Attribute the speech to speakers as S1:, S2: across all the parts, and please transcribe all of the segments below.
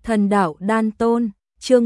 S1: Thần đạo đan tôn, chương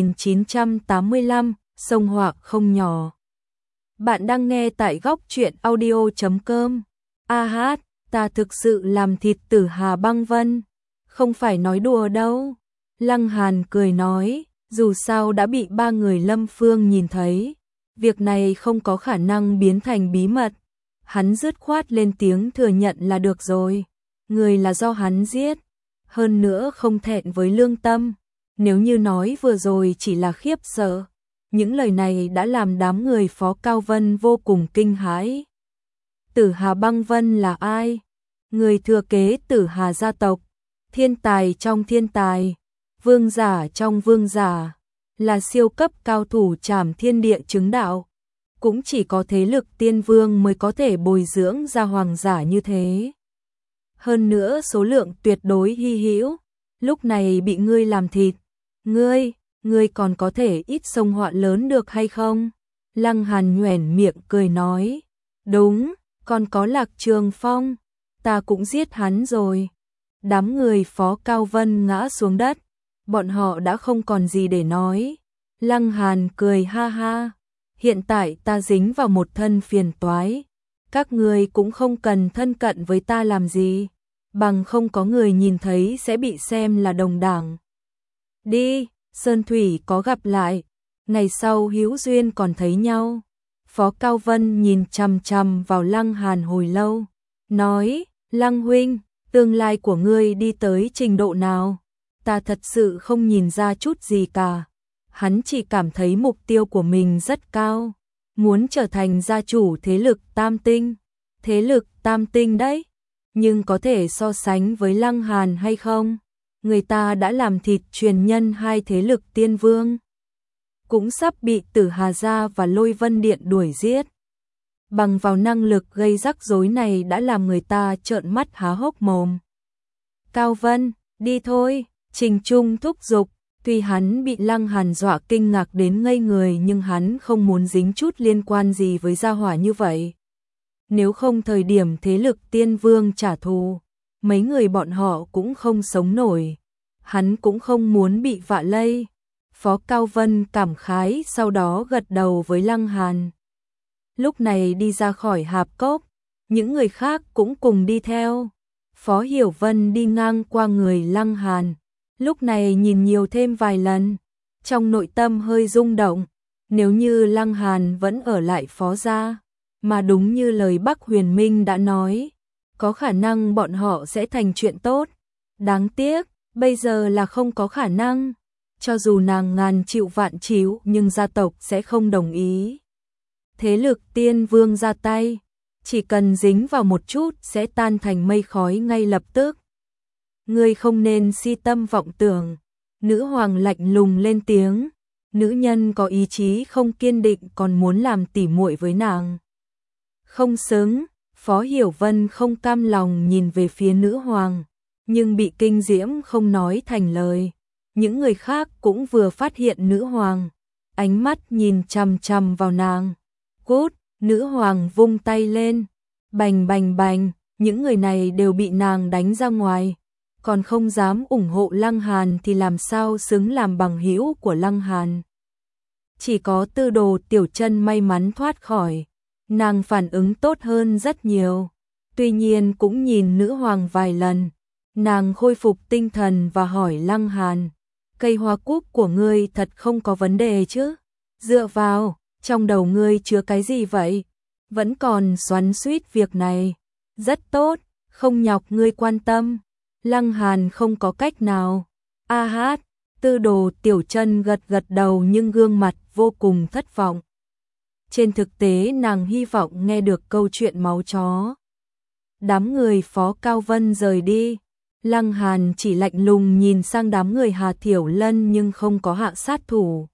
S1: 1985, sông họa không nhỏ. Bạn đang nghe tại góc truyện audio.com. A hát, ta thực sự làm thịt Tử Hà Băng Vân, không phải nói đùa đâu. Lăng Hàn cười nói, dù sao đã bị ba người Lâm Phương nhìn thấy, việc này không có khả năng biến thành bí mật. Hắn dứt khoát lên tiếng thừa nhận là được rồi. Người là do hắn giết, hơn nữa không thẹn với lương tâm. Nếu như nói vừa rồi chỉ là khiếp sợ, những lời này đã làm đám người Phó Cao Vân vô cùng kinh hãi. Tử Hà Băng Vân là ai? Người thừa kế Tử Hà gia tộc, thiên tài trong thiên tài, vương giả trong vương giả, là siêu cấp cao thủ trảm thiên địa chứng đạo. Cũng chỉ có thế lực tiên vương mới có thể bồi dưỡng ra hoàng giả như thế. Hơn nữa số lượng tuyệt đối hy hữu, lúc này bị ngươi làm thịt. Ngươi còn có thể ít sông họa lớn được hay không? Lăng Hàn nhoẻn miệng cười nói, đúng, còn có Lạc Trường Phong, ta cũng giết hắn rồi. Đám người Phó Cao Vân ngã xuống đất, bọn họ đã không còn gì để nói. Lăng Hàn cười ha ha, hiện tại ta dính vào một thân phiền toái, các ngươi cũng không cần thân cận với ta làm gì, bằng không có người nhìn thấy sẽ bị xem là đồng đảng. Đi, Sơn Thủy có gặp lại, ngày sau hữu duyên còn thấy nhau. Phó Cao Vân nhìn chằm chằm vào Lăng Hàn hồi lâu, nói, Lăng huynh, tương lai của ngươi đi tới trình độ nào? Ta thật sự không nhìn ra chút gì cả. Hắn chỉ cảm thấy mục tiêu của mình rất cao, muốn trở thành gia chủ thế lực Tam Tinh. Thế lực Tam Tinh đấy, nhưng có thể so sánh với Lăng Hàn hay không? Người ta đã làm thịt truyền nhân hai thế lực tiên vương, cũng sắp bị Tử Hà gia và Lôi Vân Điện đuổi giết. Bằng vào năng lực gây rắc rối này đã làm người ta trợn mắt há hốc mồm. Cao Vân, đi thôi, Trình Trung thúc giục. Tuy hắn bị Lăng Hàn dọa kinh ngạc đến ngây người, nhưng hắn không muốn dính chút liên quan gì với gia hỏa như vậy. Nếu không thời điểm thế lực tiên vương trả thù, mấy người bọn họ cũng không sống nổi. Hắn cũng không muốn bị vạ lây. Phó Cao Vân cảm khái, sau đó gật đầu với Lăng Hàn. Lúc này đi ra khỏi hạp cốc, những người khác cũng cùng đi theo. Phó Hiểu Vân đi ngang qua người Lăng Hàn, lúc này nhìn nhiều thêm vài lần, trong nội tâm hơi rung động. Nếu như Lăng Hàn vẫn ở lại Phó gia, mà đúng như lời Bắc Huyền Minh đã nói, có khả năng bọn họ sẽ thành chuyện tốt. Đáng tiếc, bây giờ là không có khả năng. Cho dù nàng ngàn chịu vạn chịu, nhưng gia tộc sẽ không đồng ý. Thế lực tiên vương ra tay, chỉ cần dính vào một chút sẽ tan thành mây khói ngay lập tức. Ngươi không nên si tâm vọng tưởng. Nữ hoàng lạnh lùng lên tiếng. Nữ nhân có ý chí không kiên định còn muốn làm tỉ muội với nàng, không xứng. Phó Hiểu Vân không cam lòng nhìn về phía nữ hoàng, nhưng bị kinh diễm không nói thành lời. Những người khác cũng vừa phát hiện nữ hoàng, ánh mắt nhìn chằm chằm vào nàng. Cút, nữ hoàng vung tay lên, bành bành bành, những người này đều bị nàng đánh ra ngoài. Còn không dám ủng hộ Lăng Hàn thì làm sao xứng làm bằng hữu của Lăng Hàn. Chỉ có Tư Đồ Tiểu Chân may mắn thoát khỏi, nàng phản ứng tốt hơn rất nhiều. Tuy nhiên cũng nhìn nữ hoàng vài lần, nàng khôi phục tinh thần và hỏi Lăng Hàn, cây hoa cúc của ngươi thật không có vấn đề chứ? Dựa vào, trong đầu ngươi chứa cái gì vậy? Vẫn còn xoắn xuýt việc này. Rất tốt, không nhọc ngươi quan tâm. Lăng Hàn không có cách nào. A hát, Tư Đồ Tiểu Chân gật gật đầu nhưng gương mặt vô cùng thất vọng. Trên thực tế nàng hy vọng nghe được câu chuyện máu chó. Đám người Phó Cao Vân rời đi. Lăng Hàn chỉ lạnh lùng nhìn sang đám người Hà Thiểu Lân nhưng không có hạ sát thủ.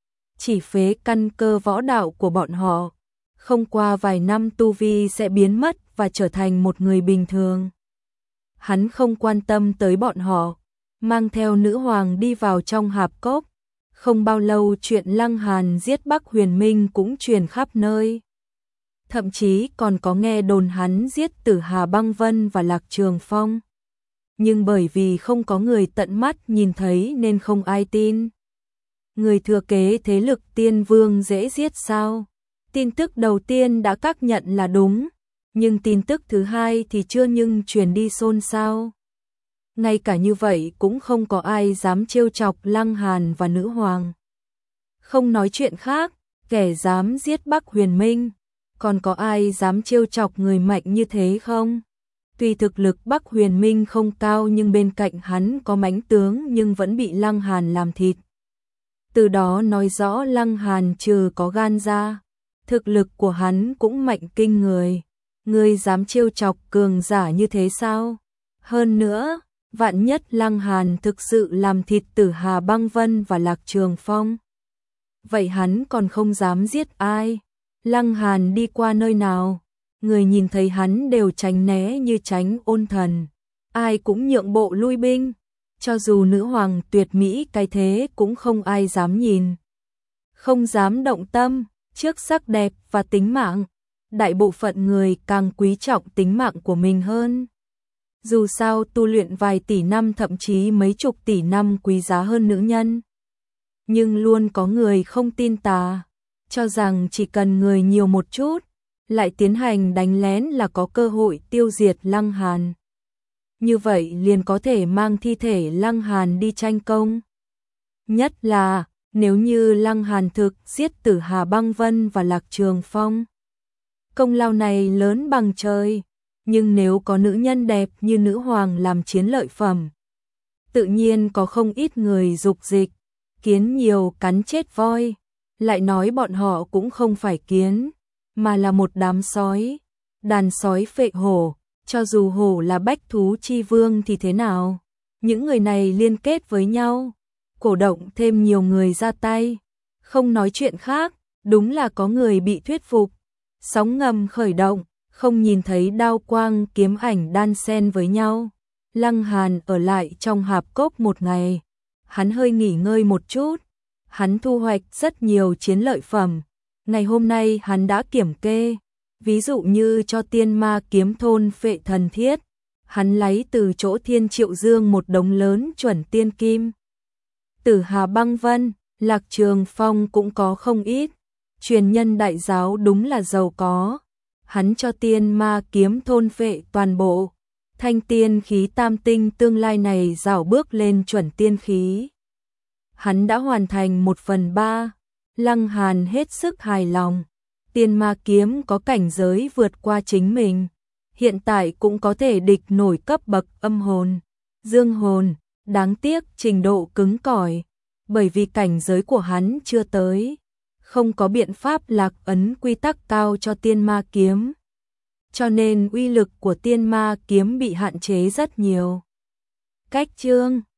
S1: Chỉ phế căn cơ võ đạo của bọn họ. Không qua vài năm tu vi sẽ biến mất và trở thành một người bình thường. Hắn không quan tâm tới bọn họ, mang theo nữ hoàng đi vào trong hạp cốc. Không bao lâu chuyện Lăng Hàn giết Bắc Huyền Minh cũng truyền khắp nơi. Thậm chí còn có nghe đồn hắn giết Tử Hà Băng Vân và Lạc Trường Phong. nhưng bởi vì không có người tận mắt nhìn thấy nên không ai tin. Người thừa kế thế lực tiên vương dễ giết sao? Tin tức đầu tiên đã xác nhận là đúng, nhưng tin tức thứ hai thì chưa nhưng truyền đi xôn xao. Ngay cả như vậy cũng không có ai dám trêu chọc Lăng Hàn và nữ hoàng. Không nói chuyện khác, kẻ dám giết Bắc Huyền Minh, còn có ai dám trêu chọc người mạnh như thế không? Tuy thực lực Bắc Huyền Minh không cao nhưng bên cạnh hắn có mãnh tướng nhưng vẫn bị Lăng Hàn làm thịt. Từ đó nói rõ Lăng Hàn trừ có gan ra, thực lực của hắn cũng mạnh kinh người. Ngươi dám trêu chọc cường giả như thế sao? Hơn nữa, vạn nhất Lăng Hàn thực sự làm thịt Tử Hà Băng Vân và Lạc Trường Phong. Vậy hắn còn không dám giết ai? Lăng Hàn đi qua nơi nào, người nhìn thấy hắn đều tránh né như tránh ôn thần. Ai cũng nhượng bộ lui binh, cho dù nữ hoàng tuyệt mỹ cái thế cũng không ai dám nhìn. Không dám động tâm, trước sắc đẹp và tính mạng, đại bộ phận người càng quý trọng tính mạng của mình hơn. Dù sao tu luyện vài tỷ năm thậm chí mấy chục tỷ năm quý giá hơn nữ nhân. Nhưng luôn có người không tin tà, cho rằng chỉ cần người nhiều một chút, lại tiến hành đánh lén là có cơ hội tiêu diệt Lăng Hàn. Như vậy liền có thể mang thi thể Lăng Hàn đi tranh công. Nhất là, nếu như Lăng Hàn thực giết Tử Hà Băng Vân và Lạc Trường Phong. Công lao này lớn bằng trời, nhưng nếu có nữ nhân đẹp như nữ hoàng làm chiến lợi phẩm, tự nhiên có không ít người dục dịch, kiến nhiều cắn chết voi, lại nói bọn họ cũng không phải kiến, mà là một đám sói, đàn sói phệ hổ, cho dù hổ là bách thú chi vương thì thế nào? Những người này liên kết với nhau, cổ động thêm nhiều người ra tay, không nói chuyện khác, đúng là có người bị thuyết phục. Sóng ngầm khởi động, không nhìn thấy đao quang kiếm ảnh đan xen với nhau. Lăng Hàn ở lại trong hạp cốc một ngày, hắn hơi nghỉ ngơi một chút, hắn thu hoạch rất nhiều chiến lợi phẩm. Ngày hôm nay hắn đã kiểm kê, ví dụ như cho tiên ma kiếm thôn phệ thần thiết, hắn lấy từ chỗ Thiên Triệu Dương một đống lớn chuẩn tiên kim. Tử Hà Băng Vân, Lạc Trường Phong cũng có không ít. Truyền nhân đại giáo đúng là giàu có, hắn cho tiên ma kiếm thôn phệ toàn bộ, thanh tiên khí tam tinh tương lai này rảo bước lên chuẩn tiên khí. Hắn đã hoàn thành 1/3, Lăng Hàn hết sức hài lòng, tiên ma kiếm có cảnh giới vượt qua chính mình, hiện tại cũng có thể địch nổi cấp bậc âm hồn, dương hồn, đáng tiếc trình độ cứng cỏi, bởi vì cảnh giới của hắn chưa tới. Không có biện pháp lạc ấn quy tắc cao cho tiên ma kiếm, cho nên uy lực của tiên ma kiếm bị hạn chế rất nhiều. Cách chương